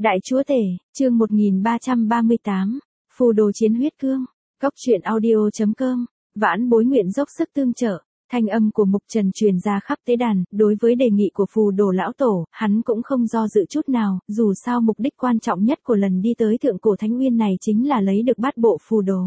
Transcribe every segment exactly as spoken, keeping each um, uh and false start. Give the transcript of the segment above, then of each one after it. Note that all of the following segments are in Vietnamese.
Đại chúa tể, chương một nghìn ba trăm ba mươi tám, phù đồ chiến huyết cương, góc truyện audio chấm com, vãn bối nguyện dốc sức tương trợ, thanh âm của Mục Trần truyền ra khắp tế đàn, đối với đề nghị của phù đồ lão tổ, hắn cũng không do dự chút nào, dù sao mục đích quan trọng nhất của lần đi tới thượng cổ thánh nguyên này chính là lấy được bát bộ phù đồ.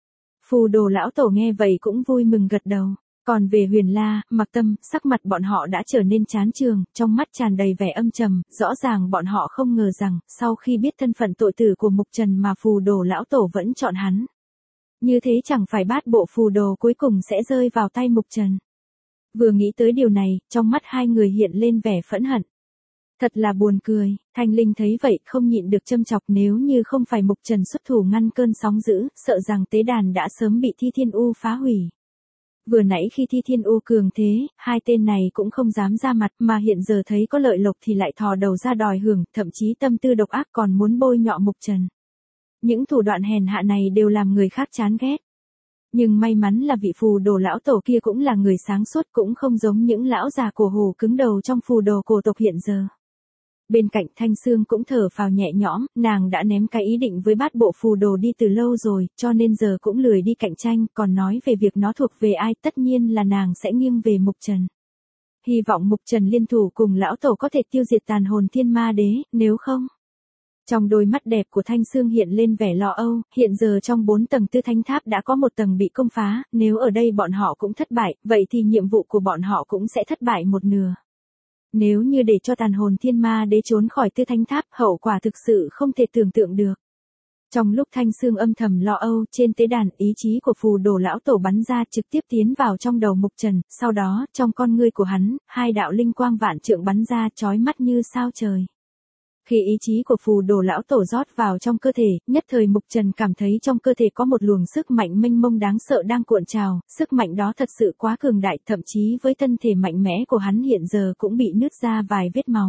Phù đồ lão tổ nghe vậy cũng vui mừng gật đầu. Còn về Huyền La, Mặc Tâm, sắc mặt bọn họ đã trở nên chán chường, trong mắt tràn đầy vẻ âm trầm, rõ ràng bọn họ không ngờ rằng, sau khi biết thân phận tội tử của Mục Trần mà phù đồ lão tổ vẫn chọn hắn. Như thế chẳng phải bát bộ phù đồ cuối cùng sẽ rơi vào tay Mục Trần. Vừa nghĩ tới điều này, trong mắt hai người hiện lên vẻ phẫn hận. Thật là buồn cười, Thanh Linh thấy vậy không nhịn được châm chọc, nếu như không phải Mục Trần xuất thủ ngăn cơn sóng dữ, sợ rằng tế đàn đã sớm bị Thi Thiên U phá hủy. Vừa nãy khi Thi Thiên U cường thế, hai tên này cũng không dám ra mặt, mà hiện giờ thấy có lợi lộc thì lại thò đầu ra đòi hưởng, thậm chí tâm tư độc ác còn muốn bôi nhọ Mục Trần. Những thủ đoạn hèn hạ này đều làm người khác chán ghét. Nhưng may mắn là vị phù đồ lão tổ kia cũng là người sáng suốt, cũng không giống những lão già cổ hủ cứng đầu trong phù đồ cổ tộc hiện giờ. Bên cạnh Thanh Sương cũng thở phào nhẹ nhõm, nàng đã ném cái ý định với bát bộ phù đồ đi từ lâu rồi, cho nên giờ cũng lười đi cạnh tranh, còn nói về việc nó thuộc về ai tất nhiên là nàng sẽ nghiêng về Mục Trần. Hy vọng Mục Trần liên thủ cùng lão tổ có thể tiêu diệt tàn hồn thiên ma đế, nếu không. Trong đôi mắt đẹp của Thanh Sương hiện lên vẻ lo âu, hiện giờ trong bốn tầng tư thánh tháp đã có một tầng bị công phá, nếu ở đây bọn họ cũng thất bại, vậy thì nhiệm vụ của bọn họ cũng sẽ thất bại một nửa. Nếu như để cho tàn hồn thiên ma đế trốn khỏi tư thánh tháp, hậu quả thực sự không thể tưởng tượng được. Trong lúc Thanh Sương âm thầm lo âu, trên tế đàn, ý chí của phù đồ lão tổ bắn ra trực tiếp tiến vào trong đầu Mục Trần, sau đó, trong con ngươi của hắn, hai đạo linh quang vạn trượng bắn ra chói mắt như sao trời. Khi ý chí của phù đồ lão tổ rót vào trong cơ thể, nhất thời Mục Trần cảm thấy trong cơ thể có một luồng sức mạnh mênh mông đáng sợ đang cuộn trào, sức mạnh đó thật sự quá cường đại, thậm chí với thân thể mạnh mẽ của hắn hiện giờ cũng bị nứt ra vài vết máu.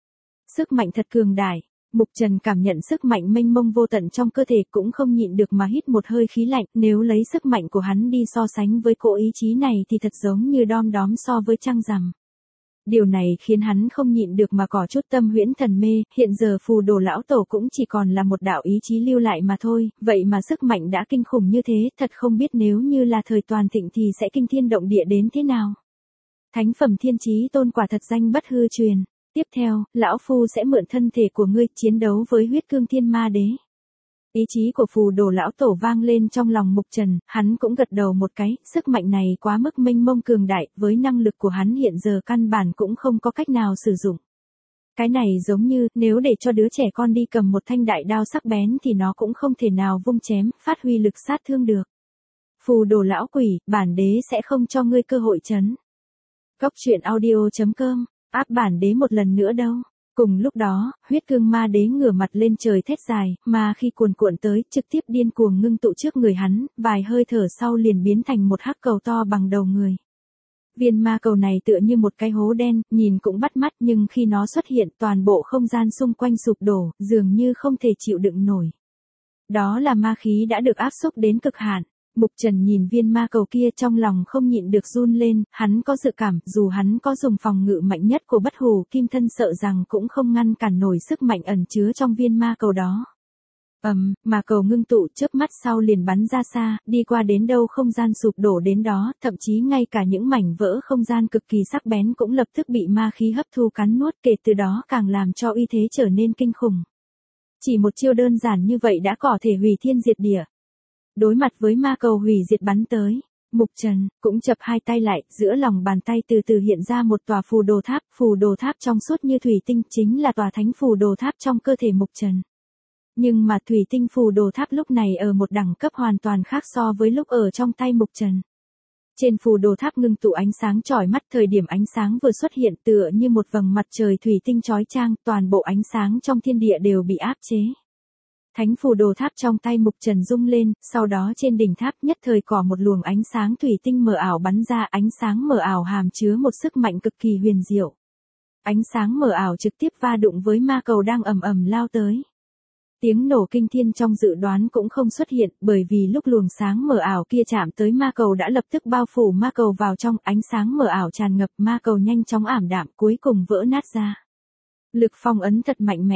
Sức mạnh thật cường đại, Mục Trần cảm nhận sức mạnh mênh mông vô tận trong cơ thể cũng không nhịn được mà hít một hơi khí lạnh, nếu lấy sức mạnh của hắn đi so sánh với cỗ ý chí này thì thật giống như đom đóm so với trăng rằm. Điều này khiến hắn không nhịn được mà có chút tâm huyễn thần mê, hiện giờ phù đồ lão tổ cũng chỉ còn là một đạo ý chí lưu lại mà thôi, vậy mà sức mạnh đã kinh khủng như thế, thật không biết nếu như là thời toàn thịnh thì sẽ kinh thiên động địa đến thế nào. Thánh phẩm thiên chí tôn quả thật danh bất hư truyền, tiếp theo, lão phu sẽ mượn thân thể của ngươi chiến đấu với huyết cương thiên ma đế. Ý chí của phù đồ lão tổ vang lên trong lòng Mục Trần, hắn cũng gật đầu một cái, sức mạnh này quá mức mênh mông cường đại, với năng lực của hắn hiện giờ căn bản cũng không có cách nào sử dụng. Cái này giống như, nếu để cho đứa trẻ con đi cầm một thanh đại đao sắc bén thì nó cũng không thể nào vung chém, phát huy lực sát thương được. Phù đồ lão quỷ, bản đế sẽ không cho ngươi cơ hội chấn. Góc truyện audio chấm com, áp bản đế một lần nữa đâu. Cùng lúc đó, huyết cương ma đế ngửa mặt lên trời thét dài, mà khi cuồn cuộn tới, trực tiếp điên cuồng ngưng tụ trước người hắn, vài hơi thở sau liền biến thành một hắc cầu to bằng đầu người. Viên ma cầu này tựa như một cái hố đen, nhìn cũng bắt mắt, nhưng khi nó xuất hiện toàn bộ không gian xung quanh sụp đổ, dường như không thể chịu đựng nổi. Đó là ma khí đã được áp xúc đến cực hạn. Mục Trần nhìn viên ma cầu kia trong lòng không nhịn được run lên, hắn có dự cảm, dù hắn có dùng phòng ngự mạnh nhất của bất hủ kim thân sợ rằng cũng không ngăn cản nổi sức mạnh ẩn chứa trong viên ma cầu đó. Ầm, um, mà cầu ngưng tụ chớp mắt sau liền bắn ra xa, đi qua đến đâu không gian sụp đổ đến đó, thậm chí ngay cả những mảnh vỡ không gian cực kỳ sắc bén cũng lập tức bị ma khí hấp thu cắn nuốt, kể từ đó càng làm cho uy thế trở nên kinh khủng. Chỉ một chiêu đơn giản như vậy đã có thể hủy thiên diệt địa. Đối mặt với ma cầu hủy diệt bắn tới, Mục Trần cũng chập hai tay lại, giữa lòng bàn tay từ từ hiện ra một tòa phù đồ tháp, phù đồ tháp trong suốt như thủy tinh chính là tòa thánh phù đồ tháp trong cơ thể Mục Trần. Nhưng mà thủy tinh phù đồ tháp lúc này ở một đẳng cấp hoàn toàn khác so với lúc ở trong tay Mục Trần. Trên phù đồ tháp ngưng tụ ánh sáng chói mắt, thời điểm ánh sáng vừa xuất hiện tựa như một vầng mặt trời thủy tinh chói chang, toàn bộ ánh sáng trong thiên địa đều bị áp chế. Thánh phù đồ tháp trong tay Mục Trần rung lên, sau đó trên đỉnh tháp nhất thời có một luồng ánh sáng thủy tinh mờ ảo bắn ra, ánh sáng mờ ảo hàm chứa một sức mạnh cực kỳ huyền diệu. Ánh sáng mờ ảo trực tiếp va đụng với ma cầu đang ầm ầm lao tới. Tiếng nổ kinh thiên trong dự đoán cũng không xuất hiện, bởi vì lúc luồng sáng mờ ảo kia chạm tới ma cầu đã lập tức bao phủ ma cầu vào trong, ánh sáng mờ ảo tràn ngập, ma cầu nhanh chóng ảm đạm, cuối cùng vỡ nát ra. Lực phong ấn thật mạnh mẽ.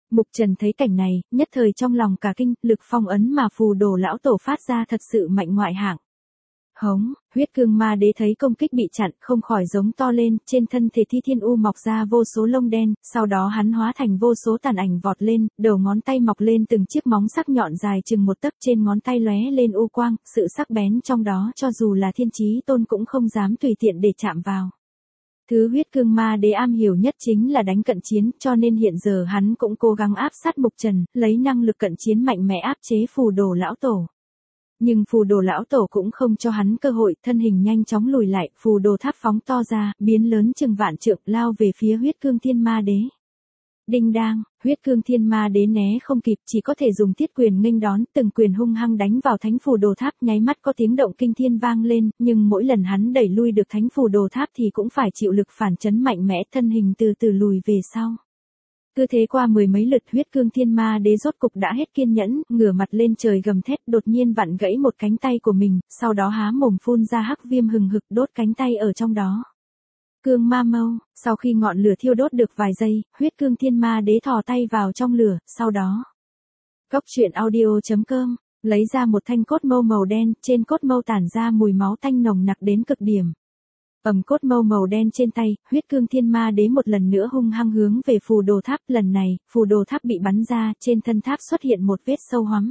Mục Trần thấy cảnh này, nhất thời trong lòng cả kinh, lực phong ấn mà phù đồ lão tổ phát ra thật sự mạnh ngoại hạng. Hống, huyết cương ma đế thấy công kích bị chặn, không khỏi giống to lên, trên thân thể Thi Thiên U mọc ra vô số lông đen, sau đó hắn hóa thành vô số tàn ảnh vọt lên, đầu ngón tay mọc lên từng chiếc móng sắc nhọn dài chừng một tấc, trên ngón tay lóe lên u quang, sự sắc bén trong đó cho dù là Thiên Chí Tôn cũng không dám tùy tiện để chạm vào. Thứ huyết cương ma đế am hiểu nhất chính là đánh cận chiến, cho nên hiện giờ hắn cũng cố gắng áp sát Mục Trần, lấy năng lực cận chiến mạnh mẽ áp chế phù đồ lão tổ. Nhưng phù đồ lão tổ cũng không cho hắn cơ hội, thân hình nhanh chóng lùi lại, phù đồ tháp phóng to ra, biến lớn chừng vạn trượng, lao về phía huyết cương thiên ma đế. Đinh đang, huyết cương thiên ma đế né không kịp, chỉ có thể dùng thiết quyền nghênh đón, từng quyền hung hăng đánh vào thánh phù đồ tháp, nháy mắt có tiếng động kinh thiên vang lên, nhưng mỗi lần hắn đẩy lui được thánh phù đồ tháp thì cũng phải chịu lực phản chấn mạnh mẽ, thân hình từ từ lùi về sau. Cứ thế qua mười mấy lượt, huyết cương thiên ma đế rốt cục đã hết kiên nhẫn, ngửa mặt lên trời gầm thét, đột nhiên vặn gãy một cánh tay của mình, sau đó há mồm phun ra hắc viêm hừng hực, đốt cánh tay ở trong đó. Cương ma mâu, sau khi ngọn lửa thiêu đốt được vài giây, huyết cương thiên ma đế thò tay vào trong lửa, sau đó. Cốc truyện audio chấm com, lấy ra một thanh cốt mâu màu đen, trên cốt mâu tản ra mùi máu tanh nồng nặc đến cực điểm. Ầm, cốt mâu màu đen trên tay, huyết cương thiên ma đế một lần nữa hung hăng hướng về phù đồ tháp, lần này, phù đồ tháp bị bắn ra, trên thân tháp xuất hiện một vết sâu hoắm.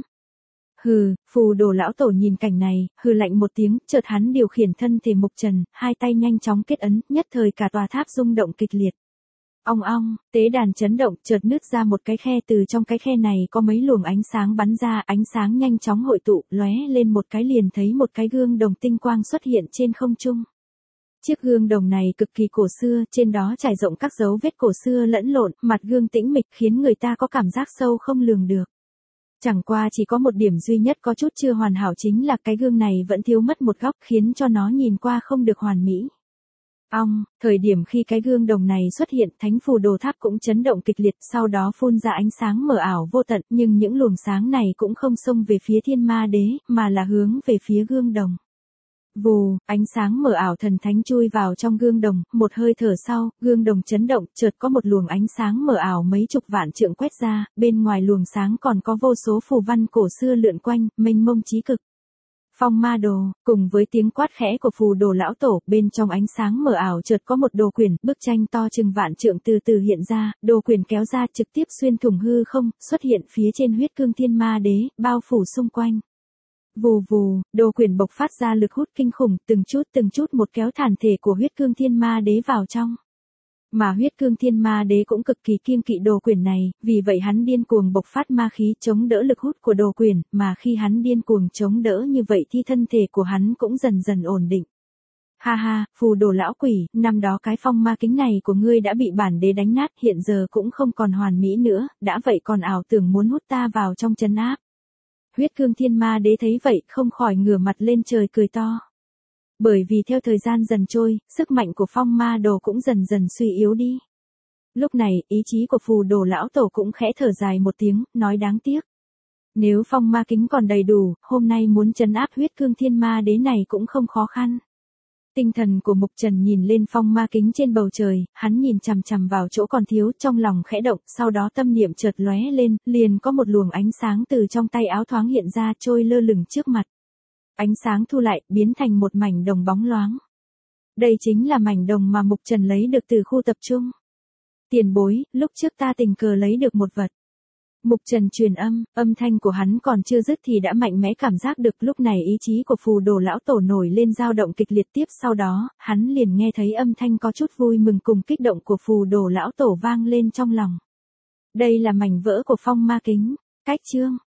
Hừ, phù đồ lão tổ nhìn cảnh này, hừ lạnh một tiếng, chợt hắn điều khiển thân thể Mục Trần, hai tay nhanh chóng kết ấn, nhất thời cả tòa tháp rung động kịch liệt. Ong ong, tế đàn chấn động, chợt nứt ra một cái khe, từ trong cái khe này có mấy luồng ánh sáng bắn ra, ánh sáng nhanh chóng hội tụ, lóe lên một cái liền thấy một cái gương đồng tinh quang xuất hiện trên không trung. Chiếc gương đồng này cực kỳ cổ xưa, trên đó trải rộng các dấu vết cổ xưa lẫn lộn, mặt gương tĩnh mịch khiến người ta có cảm giác sâu không lường được. Chẳng qua chỉ có một điểm duy nhất có chút chưa hoàn hảo, chính là cái gương này vẫn thiếu mất một góc, khiến cho nó nhìn qua không được hoàn mỹ. Ong, thời điểm khi cái gương đồng này xuất hiện, thánh phù đồ tháp cũng chấn động kịch liệt, sau đó phun ra ánh sáng mờ ảo vô tận, nhưng những luồng sáng này cũng không xông về phía thiên ma đế, mà là hướng về phía gương đồng. Vù, ánh sáng mờ ảo thần thánh chui vào trong gương đồng, một hơi thở sau, gương đồng chấn động, chợt có một luồng ánh sáng mờ ảo mấy chục vạn trượng quét ra, bên ngoài luồng sáng còn có vô số phù văn cổ xưa lượn quanh, mênh mông chí cực. Phong ma đồ, cùng với tiếng quát khẽ của phù đồ lão tổ, bên trong ánh sáng mờ ảo chợt có một đồ quyển, bức tranh to chừng vạn trượng từ từ hiện ra, đồ quyển kéo ra trực tiếp xuyên thủng hư không, xuất hiện phía trên huyết cương thiên ma đế, bao phủ xung quanh. Vù vù, đồ quyển bộc phát ra lực hút kinh khủng, từng chút từng chút một kéo thản thể của huyết cương thiên ma đế vào trong. Mà huyết cương thiên ma đế cũng cực kỳ kiêng kỵ đồ quyển này, vì vậy hắn điên cuồng bộc phát ma khí chống đỡ lực hút của đồ quyển, mà khi hắn điên cuồng chống đỡ như vậy thì thân thể của hắn cũng dần dần ổn định. Ha ha, phù đồ lão quỷ, năm đó cái phong ma kính này của ngươi đã bị bản đế đánh nát, hiện giờ cũng không còn hoàn mỹ nữa, đã vậy còn ảo tưởng muốn hút ta vào trong trấn áp. Huyết cương thiên ma đế thấy vậy không khỏi ngửa mặt lên trời cười to. Bởi vì theo thời gian dần trôi, sức mạnh của phong ma đồ cũng dần dần suy yếu đi. Lúc này, ý chí của phù đồ lão tổ cũng khẽ thở dài một tiếng, nói đáng tiếc. Nếu phong ma kính còn đầy đủ, hôm nay muốn trấn áp huyết cương thiên ma đế này cũng không khó khăn. Tinh thần của Mục Trần nhìn lên phong ma kính trên bầu trời, hắn nhìn chằm chằm vào chỗ còn thiếu, trong lòng khẽ động, sau đó tâm niệm chợt lóe lên, liền có một luồng ánh sáng từ trong tay áo thoáng hiện ra, trôi lơ lửng trước mặt. Ánh sáng thu lại, biến thành một mảnh đồng bóng loáng. Đây chính là mảnh đồng mà Mục Trần lấy được từ khu tập trung. Tiền bối, lúc trước ta tình cờ lấy được một vật. Mục Trần truyền âm, âm thanh của hắn còn chưa dứt thì đã mạnh mẽ cảm giác được, lúc này ý chí của phù đồ lão tổ nổi lên dao động kịch liệt, tiếp sau đó, hắn liền nghe thấy âm thanh có chút vui mừng cùng kích động của phù đồ lão tổ vang lên trong lòng. Đây là mảnh vỡ của phong ma kính, cách chương.